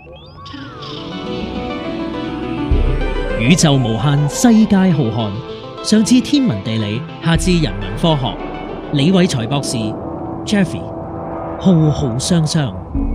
宇宙無限，世界浩瀚。上至天文地理，下至人文科學，李偉才博士 Jeffrey 浩浩湯湯。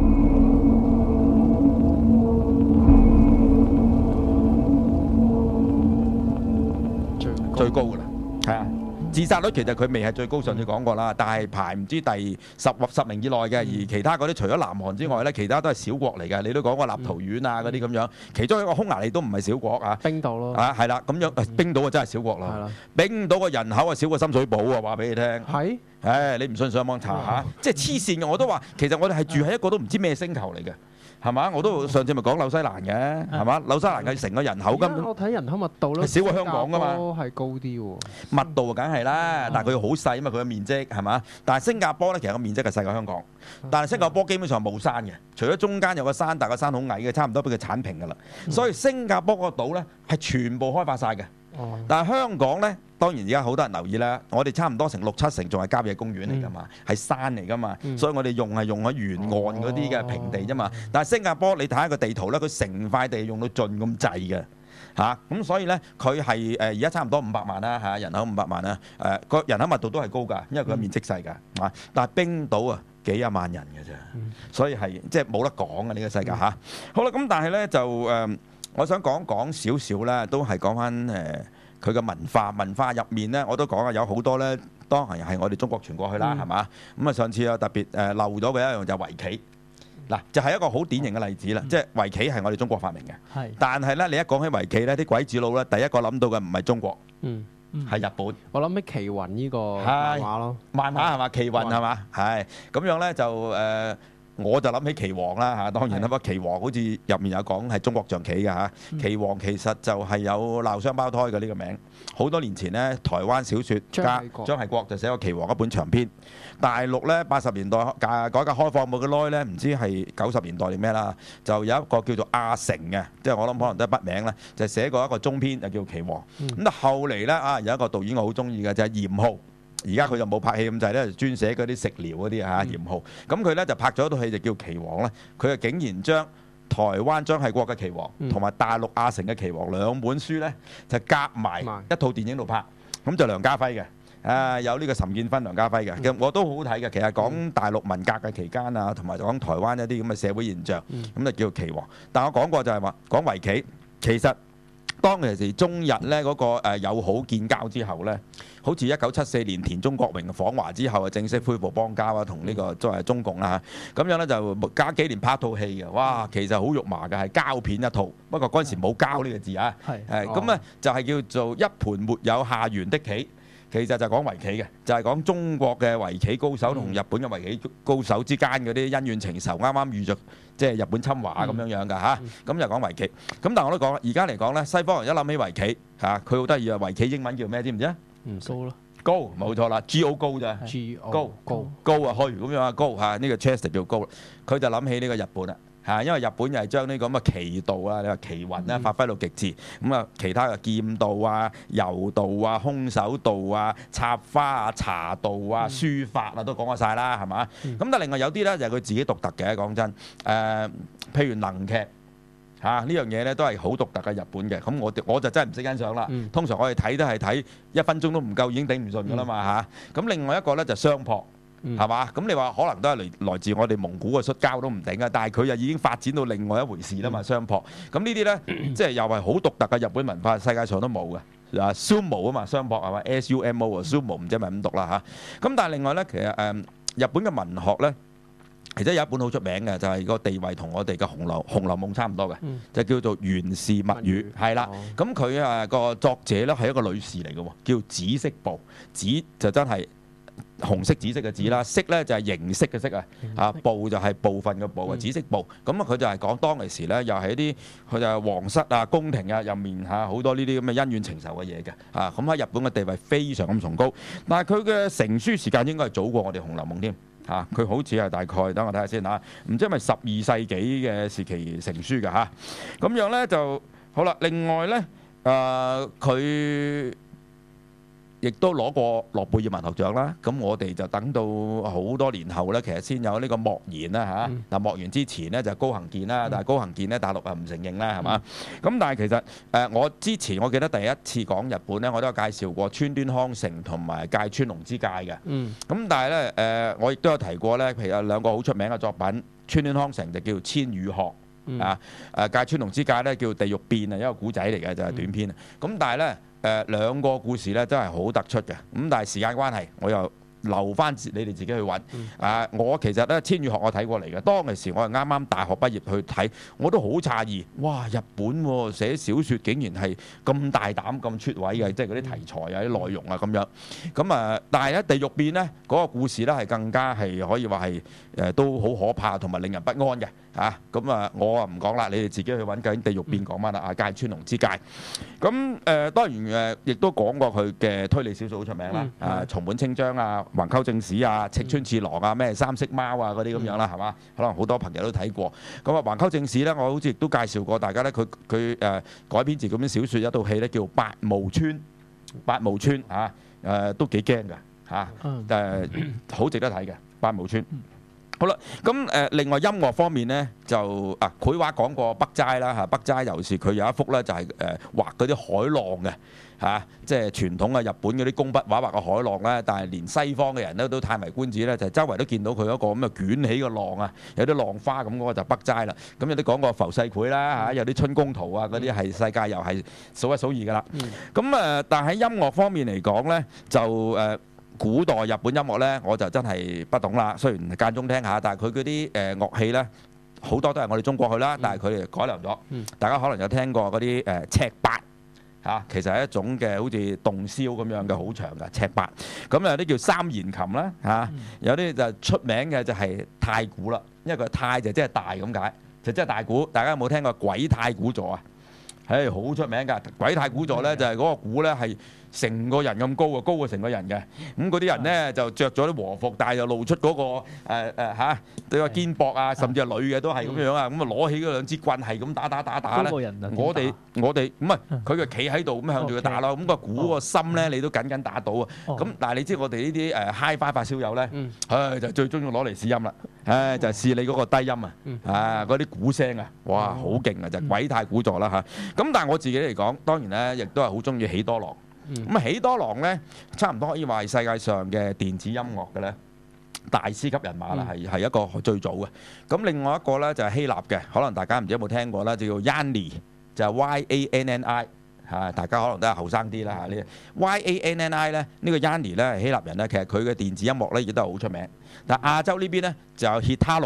最高㗎啦，係啊！自殺率其實佢未係最高，上次講過啦，但係排唔知第十名以內嘅，而其他嗰啲除咗南韓之外咧，其他都係小國嚟嘅。你都講過立陶宛啊嗰啲咁樣，其中一個匈牙利都唔係小國啊。 冰島咯， 係啦，咁樣冰島啊真係小國啦。冰島嘅人口啊少過深水埗啊，話俾你聽。 係， 你唔信上網查下，即係黐線嘅。我都話其實我哋係住喺一個都唔知咩星球嚟嘅。係嘛？我都上次咪講紐西蘭嘅，係嘛？紐西蘭嘅成個人口根本我睇人口密度咧， 少過香港噶嘛， 係高啲喎。 密度梗係啦，但係佢好細啊嘛，佢嘅面積係嘛？但係新加坡咧，其實個面積係細過香港，但係新加坡基本上冇山嘅，除咗中間有個山，但係個山好矮嘅，差唔多俾佢剷平㗎啦。所以新加坡個島咧係全部開發晒嘅。但係香港咧，當然而家好多人留意啦，我哋差唔多成6-7成仲係郊野公園嚟㗎嘛，係山嚟㗎嘛，所以我哋用喺沿岸嗰啲嘅平地啫嘛。但係新加坡你睇下個地圖咧，佢成塊地用到盡咁滯嘅嚇，咁所以咧佢係而家差唔多500萬啦嚇，人口500萬啦，個人口密度都係高㗎，因為佢面積細㗎嚇。但係冰島啊幾廿萬人嘅啫，所以係即係冇得講嘅呢個世界嚇。好啦，咁但係咧就我想講少少咧，都係講翻佢嘅文化入面咧，我都講啊，有好多咧，當然係我哋中國傳過去啦，係嘛？咁啊，上次啊特別漏咗嘅一樣就係圍棋，嗱就係一個好典型嘅例子啦，即係圍棋係我哋中國發明嘅，但係咧你一講起圍棋咧，啲鬼子佬咧第一個諗到嘅唔係中國，係日本。 我諗起奇雲呢個漫畫咯， 漫畫係嘛？奇雲係嘛？係咁樣咧就我就諗起棋王啦嚇，當然啦，不過棋王好似入面有講係中國象棋嘅嚇。棋王其實就係有鬧雙胞胎嘅呢個名。好多年前呢，台灣小説家張系國就寫過棋王一本長篇。大陸呢80年代改革開放冇幾耐呢，唔知係90年代定咩啦，就有一個叫做阿成嘅，即係我諗可能都係筆名啦，就寫過一個中篇就叫棋王。咁但後嚟呢有一個導演我好中意嘅就係嚴浩。而家佢就冇拍戲咁滯咧，專寫嗰啲食療嗰啲嚇嚴浩。咁佢咧就拍咗一套戲就叫《棋王》咧。佢就竟然將台灣張系國嘅《棋王》同埋大陸阿成嘅《棋王》兩本書咧就夾埋一套電影度拍。咁就梁家輝嘅，有呢個岑建勳、梁家輝嘅。咁我都好好睇嘅。其實講大陸文革嘅期間啊，同埋講台灣一啲咁嘅社會現象，咁就叫《棋王》。但我講過就係話講圍棋，其實當其時中日咧嗰個友好建交之後咧。好似1974年田中角榮訪華之後啊，正式恢復邦交啊，同呢個作為中共啦嚇，咁樣咧就加幾年拍套戲嘅，哇，其實好肉麻嘅，係膠片一套，不過嗰陣時冇膠呢個字啊，咁咧就係叫做一盤沒有下緣的棋，其實就講圍棋嘅，就係講中國嘅圍棋高手同日本嘅圍棋高手之間嗰啲恩怨情仇，啱啱遇着即係日本侵華咁樣㗎嚇，咁就講圍棋。咁但係我都講啦，而家嚟講咧，西方人一諗起圍棋嚇，佢好得意啊，圍棋英文叫咩？知唔知啊？ 高咯， 高冇錯啦 ，Go 高咋 ，Go 高啊去咁樣啊高嚇，呢個 chess 就叫高啦。佢就諗起呢個日本啦嚇，因為日本又係將呢個咁嘅棋道啊，你話棋魂咧發揮到極致，咁啊其他嘅劍道啊、柔道啊、空手道啊、插花啊、茶道啊、書法啊都講過晒啦，係嘛？咁但係另外有啲咧就係佢自己獨特嘅，講真譬如能劇。呢樣嘢咧都係好獨特嘅日本嘅，咁我就真係唔識欣賞啦。通常我哋睇都係睇1分鐘都唔夠已經頂唔順㗎啦嘛嚇。咁另外一個咧就相撲，係嘛？咁你話可能都係來自我哋蒙古嘅摔跤都唔頂啊，但係佢又已經發展到另外一回事啦嘛，相撲。咁呢啲咧即係又係好獨特嘅日本文化，世界上都冇嘅。Sumo 啊嘛，相撲係嘛 ，SUMO 啊 ，Sumo 唔知係咪咁讀啦嚇。咁但係另外咧，其實日本嘅文學咧。其實有一本好出名嘅，就係個地位同我哋嘅《紅樓夢》差唔多嘅，就叫做《源氏物語》，係啦。咁佢個作者咧係一個女士嚟嘅，叫紫式部。紫就真係紅色、紫色嘅紫啦，色咧就係形式嘅色啊，部就係部分嘅部啊，紫式部。咁佢就係講當其時咧，又係一啲佢就係皇室啊、宮廷啊入面好多呢啲咁嘅恩怨情仇嘅嘢嘅咁喺日本嘅地位非常咁崇高，但係佢嘅成書時間應該係早過我哋《紅樓夢》添。佢好似係大概，等我睇下先嚇，唔知係咪12世紀嘅時期成書嘅嚇，咁樣咧就好啦。另外咧，佢亦都攞過諾貝爾文學獎啦。咁我哋就等到好多年後咧，其實先有呢個莫言啦嚇。嗱莫言之前咧就高行健啦，但係高行健咧大陸啊唔承認啦，係嘛？咁但係其實我之前我記得第一次講日本咧，我都有介紹過川端康成同埋芥川龍之介嘅。咁但係咧我亦都有提過咧，譬如有兩個好出名嘅作品，川端康成就叫《千與鶴》。芥川龍之介咧叫《地獄變》啊，一個古仔嚟嘅就係短篇啊。咁但係咧兩個故事咧真係好突出嘅。咁但係時間關係，我又留翻你哋自己去揾。我其實咧《千與鶴》我睇過嚟嘅，當其時我係啱啱大學畢業去睇，我都好詫異，哇！日本寫小説竟然係咁大膽咁出位嘅，即係嗰啲題材啊、啲內容啊咁樣。咁但係咧《地獄變》咧嗰個故事咧係更加係可以話係都好可怕同埋令人不安嘅。咁我唔講啦，你哋自己去揾究竟《地獄變》講乜啦？芥川龍之介。咁當然亦都講過佢嘅推理小説好出名啦。松本清張啊、橫溝正史啊、赤川次郎啊、咩三色貓啊嗰啲咁樣啦，係嘛？可能好多朋友都睇過。咁橫溝正史咧，我好似亦都介紹過大家咧，佢改編自咁樣小説一套戲咧，叫《八毛村》。八毛村都幾驚㗎好值得睇嘅《八毛村》。好啦，咁另外音樂方面咧，就繪畫講過北齋啦嚇，北齋尤其是佢有一幅咧就係畫嗰啲海浪嘅即係傳統嘅日本嗰啲工筆畫畫嘅海浪咧，但係連西方嘅人咧都歎為觀止咧，就係周圍都見到佢嗰個咁嘅捲起嘅浪啊，有啲浪花咁嗰個就北齋啦。咁有啲講過浮世繪啦嚇，有啲春宮圖啊嗰啲係世界又係數一數二㗎啦。咁但係喺音樂方面嚟講咧，就古代日本音樂咧，我就真係不懂啦。雖然間中聽下，但係佢嗰啲樂器咧，好多都係我哋中國去啦，但係佢哋改良咗。大家可能有聽過嗰啲尺八其實係一種嘅好似洞簫咁樣嘅好長嘅尺八。咁有啲叫三弦琴啦有啲就出名嘅就係太鼓啦，因為佢太就即係大咁解，就即係大鼓。大家有冇聽過鬼太鼓座啊？好出名㗎！鬼太鼓座咧就係嗰個鼓咧係成個人咁高啊，高過成個人嘅。咁嗰啲人咧就着咗啲和服，但係就露出嗰個對個肩膊啊，甚至係女嘅都係咁樣啊。咁攞起嗰兩支棍係咁打咧。我哋唔係佢就企喺度咁向住佢打咯。咁個鼓個心咧你都緊緊打到啊。咁但係你知我哋呢啲Hi-Fi發燒友咧，就最中意攞嚟試音啦。就試你嗰個低音嗰啲鼓聲啊，哇好勁啊！就鬼太鼓座啦咁但係我自己嚟講，當然咧亦都係好中意喜多郎。咁喜多郎咧，差唔多可以話係世界上嘅電子音樂嘅咧大師級人馬啦，係一個最早嘅。咁另外一個咧就係希臘嘅，可能大家唔知有冇聽過啦，就叫 Yanni， 就係 Y-A-N-N-I 大家可能都係後生啲啦呢 Y-A-N-N-I 咧呢個 Yanni 咧係希臘人咧，其實佢嘅電子音樂咧亦都係好出名。但係亞洲呢邊咧就有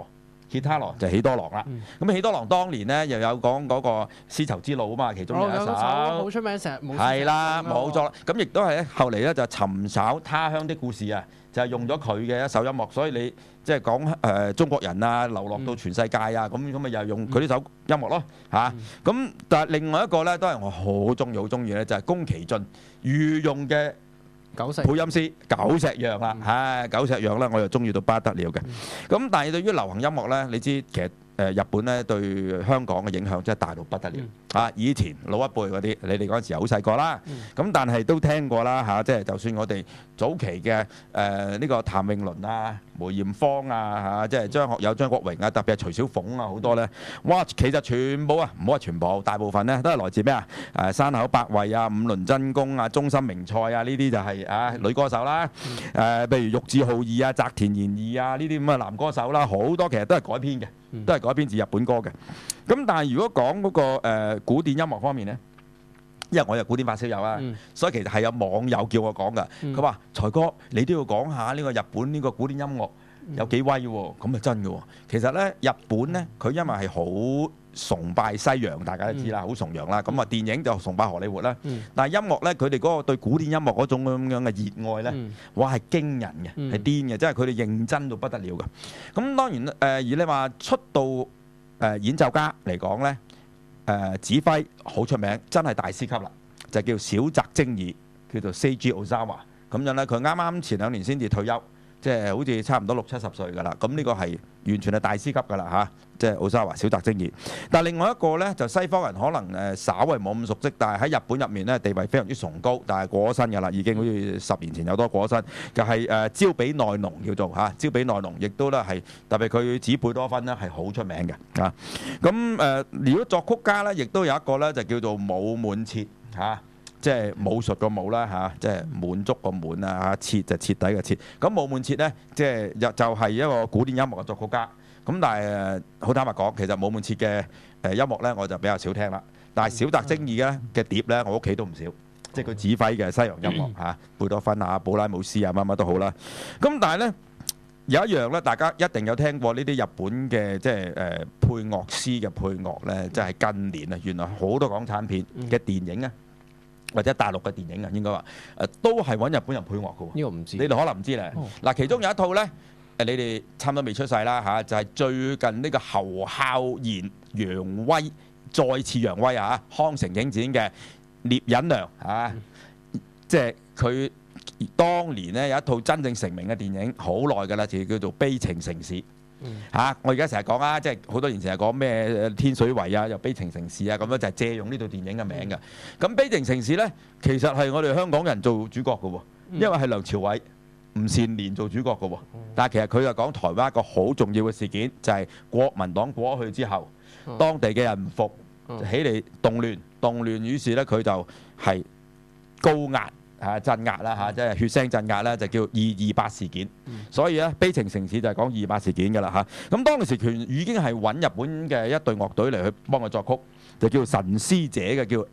Hitaro 就喜多郎啦。咁喜多郎當年咧又有講嗰個絲綢之路啊嘛，其中有一首好出名，成日冇係啦，冇錯啦。咁亦都係後嚟咧就尋找他鄉的故事啊，就係用咗佢嘅一首音樂。所以你即係講中國人啊流落到全世界啊，咁咪又用佢呢首音樂咯咁但係另外一個咧都係我好中意咧，就係宮崎駿御用嘅配音師久石讓啦，久石讓咧我又中意到不得了嘅。咁但係對於流行音樂咧，你知其實日本咧對香港嘅影響真係大到不得了以前老一輩嗰啲，你哋嗰陣時好細個啦，咁但係都聽過啦即係就算我哋早期嘅呢個譚詠麟啊、梅艷芳即係張學友、張國榮啊，特別係徐小鳳啊好多咧，哇！其實全部唔好話全部，大部分咧都係來自咩山口百惠啊、五輪真弓啊、中森明菜啊，呢啲就係女歌手啦。譬如玉置浩二啊、澤田研二啊呢啲咁嘅男歌手啦，好多其實都係改編嘅，都係改編自日本歌嘅。咁但係如果講嗰個古典音樂方面咧，因為我係古典發燒友啦，所以其實係有網友叫我講㗎。佢話：財哥，你都要講下呢個日本呢個古典音樂有幾威喎？咁啊真嘅喎。其實咧，日本咧佢因為係好崇拜西洋，大家都知啦，好崇洋啦。咁電影就崇拜荷里活啦。但係音樂咧，佢哋嗰個對古典音樂嗰種咁樣嘅熱愛咧，哇係驚人嘅，係癲嘅，即係佢哋認真到不得了㗎。咁當然而你話出道演奏家嚟講咧。指揮好出名，真係大師級啦，就叫小澤征爾，叫做 Seiji Ozawa 咁樣咧。佢啱啱前2年先至退休， 即係好似差唔多60-70歲㗎啦。咁呢個係完全係大師級㗎啦嚇，即係奧沙華小澤征爾。但係另外一個呢，就西方人可能稍為冇咁熟悉，但係喺日本入面呢，地位非常之崇高，但係過咗身㗎啦，已經好似10年前有多過咗身，就係朝比奈農叫做嚇，朝比奈農亦都咧係特別佢指貝多芬呢係好出名嘅啊。咁如果作曲家呢，亦都有一個呢，就叫做武滿徹嚇。即係武術個武啦嚇，即係滿足個滿啊嚇，徹就徹底嘅徹。咁武滿徹呢，即係就係一個古典音樂嘅作曲家。咁但係好坦白講，其實武滿徹嘅音樂呢，我就比較少聽啦。但係小澤征爾咧嘅碟呢，我屋企都唔少，即係佢指揮嘅西洋音樂嚇，貝多芬啊、布拉姆斯啊乜乜都好啦。咁但係呢，有一樣呢，大家一定有聽過呢啲日本嘅即係配樂師嘅配樂呢，即係近年啊，原來好多港產片嘅電影啊。或者大陸嘅電影啊，應該話都係揾日本人配樂嘅喎。 呢個唔知， 你哋可能唔知咧。嗱，其中有一套咧，你哋差唔多未出世啦嚇，就係最近呢個侯孝賢揚威再次揚威啊！康城影展嘅聶隱娘啊，即係佢當年咧有一套真正成名嘅電影，好耐㗎啦，就叫做《悲情城市》。我而家成日講啊，即係好多年前係講咩天水圍啊，又悲情城市啊，咁樣就係借用呢套電影嘅名嘅。咁悲情城市呢，其實係我哋香港人做主角嘅喎，因為係梁朝偉、吳倩蓮做主角嘅喎。但係其實佢就講台灣一個好重要嘅事件，就係國民黨過咗去之後，當地嘅人唔服，起嚟動亂，於是呢，佢就係高壓。鎮壓啦嚇，即係血腥鎮壓啦，就叫228事件。所以咧，悲情城市就係講228事件㗎啦嚇。咁當時權已經係揾日本嘅一隊樂隊嚟去幫佢作曲，就叫神師姐嘅，叫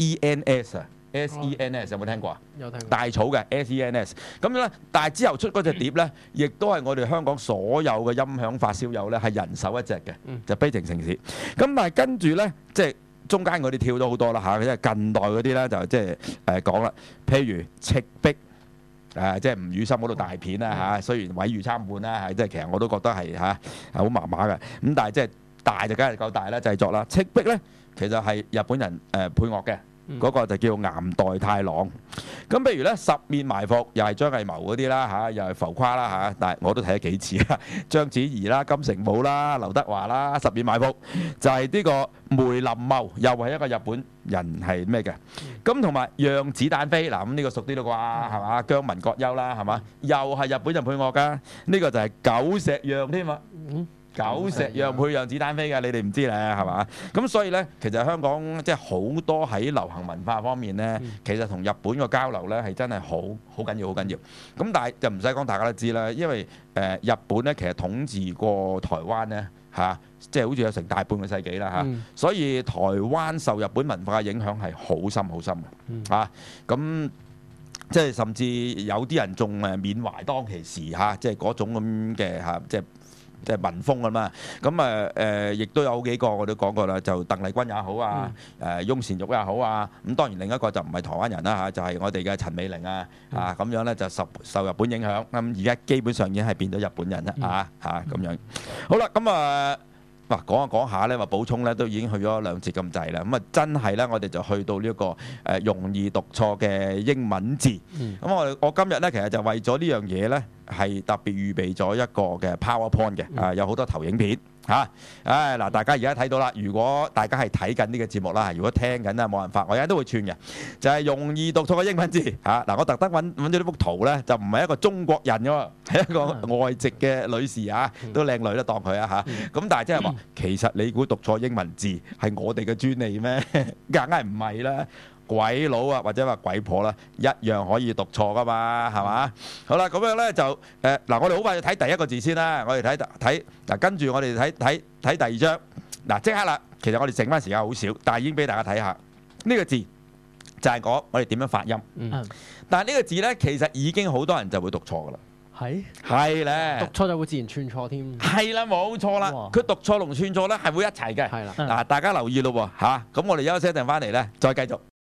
SENS 啊。SENS 有冇聽過啊？ 有聽過。大草嘅 SENS。咁咧，但係之後出嗰隻碟咧，亦都係我哋香港所有嘅音響發燒友咧係人手一隻嘅，就悲情城市。咁但係跟住咧，即係。中間嗰啲跳咗好多啦嚇，即係近代嗰啲咧就即係講啦，譬如赤壁即係吳宇森嗰套大片啦嚇，雖然毀譽參半啦，即係其實我都覺得係好麻麻嘅，咁但係即係大就梗係夠大啦製作啦。赤壁咧其實係日本人配樂嘅。嗰個就叫岩代太郎。咁譬如咧十面埋伏又係張藝謀嗰啲啦嚇，又係浮誇啦嚇，但係我都睇咗幾次啦。章子怡啦、金城武啦、劉德華啦，十面埋伏就係呢個梅林茂，又係一個日本人係咩嘅？咁同埋讓子彈飛嗱，咁呢個熟啲啦啩係嘛？姜文國優啦係嘛？又係日本人配樂㗎，呢個就係久石讓添啊。久石讓配讓子彈飛嘅，你哋唔知咧係嘛？咁所以咧，其實香港即係好多喺流行文化方面咧，其實同日本嘅交流咧係真係好緊要，好緊要。咁但係就唔使講，大家都知啦，因為日本咧其實統治過台灣咧嚇，即係好似有成大半個世紀啦嚇，所以台灣受日本文化嘅影響係好深好深嘅嚇。咁即係甚至有啲人仲緬懷當其時嚇，即係嗰種咁嘅嚇，即係民風咁嘛，咁亦都有好幾個我都講過啦，就鄧麗君也好啊，翁倩玉也好啊，咁當然另一個就唔係台灣人啦嚇，就係我哋嘅陳美齡啊，咁樣咧就受日本影響，咁而家基本上已經係變咗日本人啦嚇咁樣。好啦，咁講下咧，話補充咧都已經去咗2節咁滯啦，咁真係咧我哋就去到呢一個容易讀錯嘅英文字，咁我今日咧其實就為咗呢樣嘢咧。係特別預備咗一個嘅 PowerPoint 嘅，有好多投影片嚇。嗱，大家而家睇到啦。如果大家係睇緊呢個節目啦，如果聽緊咧冇辦法，我而家都會串嘅，就係容易讀錯嘅英文字嚇。嗱，我特登揾咗呢幅圖咧，就唔係一個中國人㗎喎，係一個外籍嘅女士啊，都靚女啦，當佢啊嚇。咁但係即係話，其實你估讀錯英文字係我哋嘅專利咩？梗係唔係啦。鬼佬啊，或者話鬼婆啦，一樣可以讀錯噶嘛，係嘛？好啦，咁樣咧就嗱，我哋好快就睇第一個字先啦。我哋睇嗱，跟住我哋睇第二張嗱，即刻啦。其實我哋剩翻時間好少，但係已經俾大家睇下呢個字就係講我哋點樣發音。但係呢個字咧，其實已經好多人就會讀錯噶啦。係咧， 讀錯就會自然串錯添。 係啦，冇錯啦。佢讀錯同串錯咧係會一齊嘅。係啦，嗱，大家留意咯喎嚇。咁我哋休息一陣翻嚟咧，再繼續。